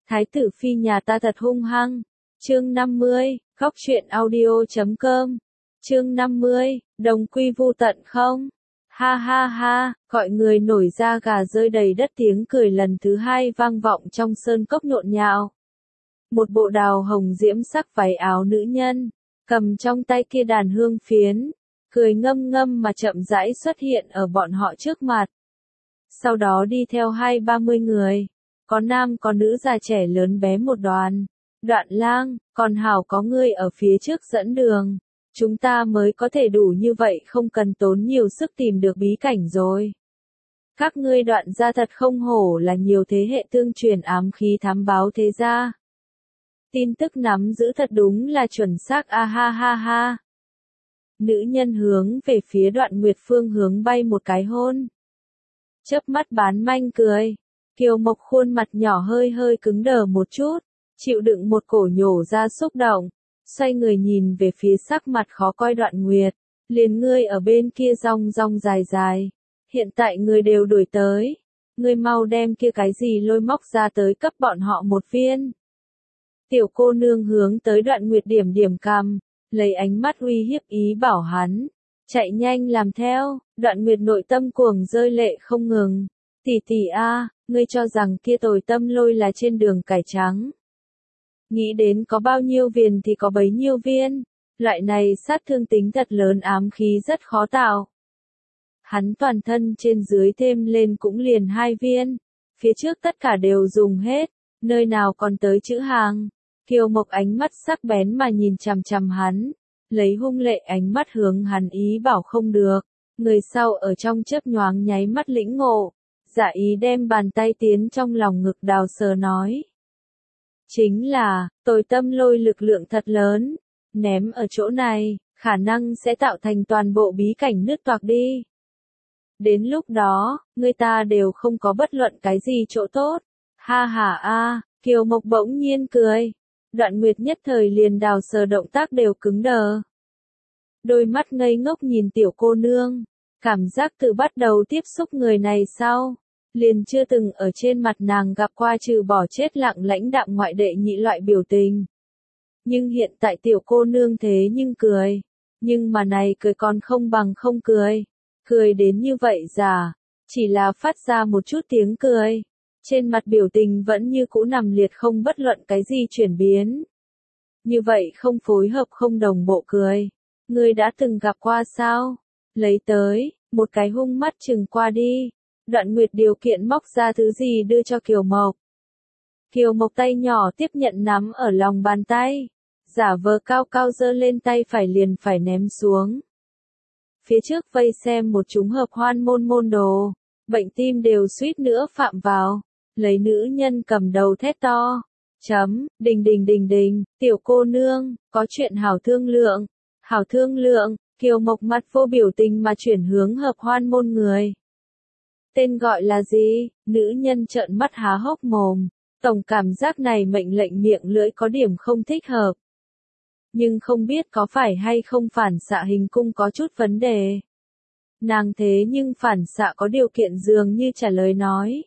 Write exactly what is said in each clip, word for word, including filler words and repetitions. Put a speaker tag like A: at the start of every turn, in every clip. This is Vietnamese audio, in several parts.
A: Thái tử phi nhà ta thật hung hăng. Chương năm mươi, góc truyện audio chấm com. Chương năm mươi, đồng quy vu tận không? Ha ha ha, gọi người nổi da gà rơi đầy đất, tiếng cười lần thứ hai vang vọng trong sơn cốc nhộn nhạo. Một bộ đào hồng diễm sắc váy áo nữ nhân, cầm trong tay kia đàn hương phiến, cười ngâm ngâm mà chậm rãi xuất hiện ở bọn họ trước mặt. Sau đó đi theo hai ba mươi người, có nam có nữ già trẻ lớn bé một đoàn. Đoạn lang, còn hảo có ngươi ở phía trước dẫn đường, chúng ta mới có thể đủ như vậy, không cần tốn nhiều sức tìm được bí cảnh rồi. Các ngươi Đoạn gia thật không hổ là nhiều thế hệ tương truyền ám khí thám báo thế gia. Tin tức nắm giữ thật đúng là chuẩn xác, a ha ha ha. Nữ nhân hướng về phía Đoạn Nguyệt phương hướng bay một cái hôn. Chớp mắt bán manh cười, Kiều Mộc khuôn mặt nhỏ hơi hơi cứng đờ một chút, chịu đựng một cổ nhổ ra xúc động, xoay người nhìn về phía sắc mặt khó coi Đoạn Nguyệt, liền ngươi ở bên kia rong rong dài dài, hiện tại người đều đuổi tới, ngươi mau đem kia cái gì lôi móc ra tới cấp bọn họ một viên. Tiểu cô nương hướng tới Đoạn Nguyệt điểm điểm cằm, lấy ánh mắt uy hiếp ý bảo hắn chạy nhanh làm theo. Đoạn Nguyệt nội tâm cuồng rơi lệ không ngừng. Tỷ tỷ a, ngươi cho rằng kia tồi tâm lôi là trên đường cải trắng. Nghĩ đến có bao nhiêu viên thì có bấy nhiêu viên, loại này sát thương tính thật lớn, ám khí rất khó tạo. Hắn toàn thân trên dưới thêm lên cũng liền hai viên, phía trước tất cả đều dùng hết, nơi nào còn tới chữ hàng. Kiều Mộc ánh mắt sắc bén mà nhìn chằm chằm hắn, lấy hung lệ ánh mắt hướng hắn ý bảo không được. Người sau ở trong chớp nhoáng nháy mắt lĩnh ngộ, giả ý đem bàn tay tiến trong lòng ngực đào sờ nói. Chính là, tồi tâm lôi lực lượng thật lớn, ném ở chỗ này, khả năng sẽ tạo thành toàn bộ bí cảnh nứt toạc đi. Đến lúc đó, người ta đều không có bất luận cái gì chỗ tốt. Ha ha a, Kiều Mộc bỗng nhiên cười. Đoạn Nguyệt nhất thời liền đào sờ động tác đều cứng đờ. Đôi mắt ngây ngốc nhìn tiểu cô nương, cảm giác từ bắt đầu tiếp xúc người này sau, liền chưa từng ở trên mặt nàng gặp qua trừ bỏ chết lặng lãnh đạm ngoại đệ nhị loại biểu tình. Nhưng hiện tại tiểu cô nương thế nhưng cười, nhưng mà này cười còn không bằng không cười, cười đến như vậy giả, chỉ là phát ra một chút tiếng cười, trên mặt biểu tình vẫn như cũ nằm liệt không bất luận cái gì chuyển biến. Như vậy không phối hợp không đồng bộ cười, ngươi đã từng gặp qua sao? Lấy tới, một cái hung mắt chừng qua đi. Đoạn Nguyệt điều kiện móc ra thứ gì đưa cho Kiều Mộc. Kiều Mộc tay nhỏ tiếp nhận nắm ở lòng bàn tay, giả vờ cao cao giơ lên tay phải liền phải ném xuống. Phía trước vây xem một chúng hợp hoan môn môn đồ, bệnh tim đều suýt nữa phạm vào, lấy nữ nhân cầm đầu thét to. Chấm, đình đình đình đình, tiểu cô nương, có chuyện hảo thương lượng, hảo thương lượng. Kiều Mộc mặt vô biểu tình mà chuyển hướng hợp hoan môn người. Tên gọi là gì? Nữ nhân trợn mắt há hốc mồm, tổng cảm giác này mệnh lệnh miệng lưỡi có điểm không thích hợp. Nhưng không biết có phải hay không phản xạ hình cung có chút vấn đề. Nàng thế nhưng phản xạ có điều kiện dường như trả lời nói.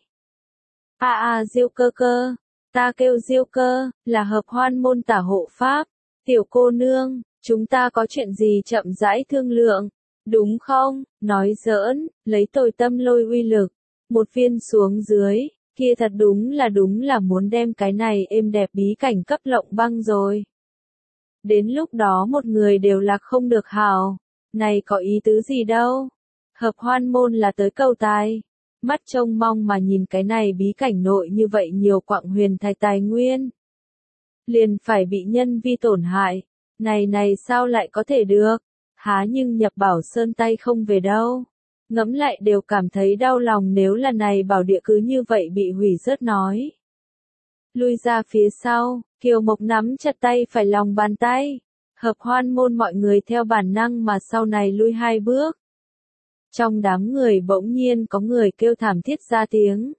A: A a Diêu cơ cơ, ta kêu Diêu cơ, là hợp hoan môn tả hộ pháp, tiểu cô nương. Chúng ta có chuyện gì chậm rãi thương lượng, đúng không? Nói giỡn, lấy tồi tâm lôi uy lực, một viên xuống dưới, kia thật đúng là đúng là muốn đem cái này êm đẹp bí cảnh cấp lộng băng rồi. Đến lúc đó một người đều lạc không được hảo, này có ý tứ gì đâu. Hợp hoan môn là tới cầu tài, mắt trông mong mà nhìn cái này bí cảnh nội như vậy nhiều quặng huyền thạch tài nguyên. Liền phải bị nhân vi tổn hại. Này này sao lại có thể được? Há nhưng nhập bảo sơn tay không về đâu. Ngẫm lại đều cảm thấy đau lòng, nếu là này bảo địa cứ như vậy bị hủy rớt nói. Lui ra phía sau, Kiều Mộc nắm chặt tay phải lòng bàn tay. Hợp hoan môn mọi người theo bản năng mà sau này lui hai bước. Trong đám người bỗng nhiên có người kêu thảm thiết ra tiếng.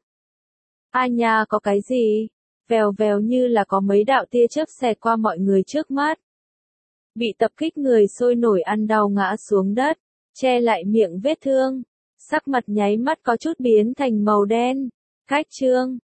A: A nha, có cái gì? Vèo vèo như là có mấy đạo tia chớp xẹt qua mọi người trước mắt. Bị tập kích người sôi nổi ăn đau ngã xuống đất, che lại miệng vết thương, sắc mặt nháy mắt có chút biến thành màu đen. Cách chương,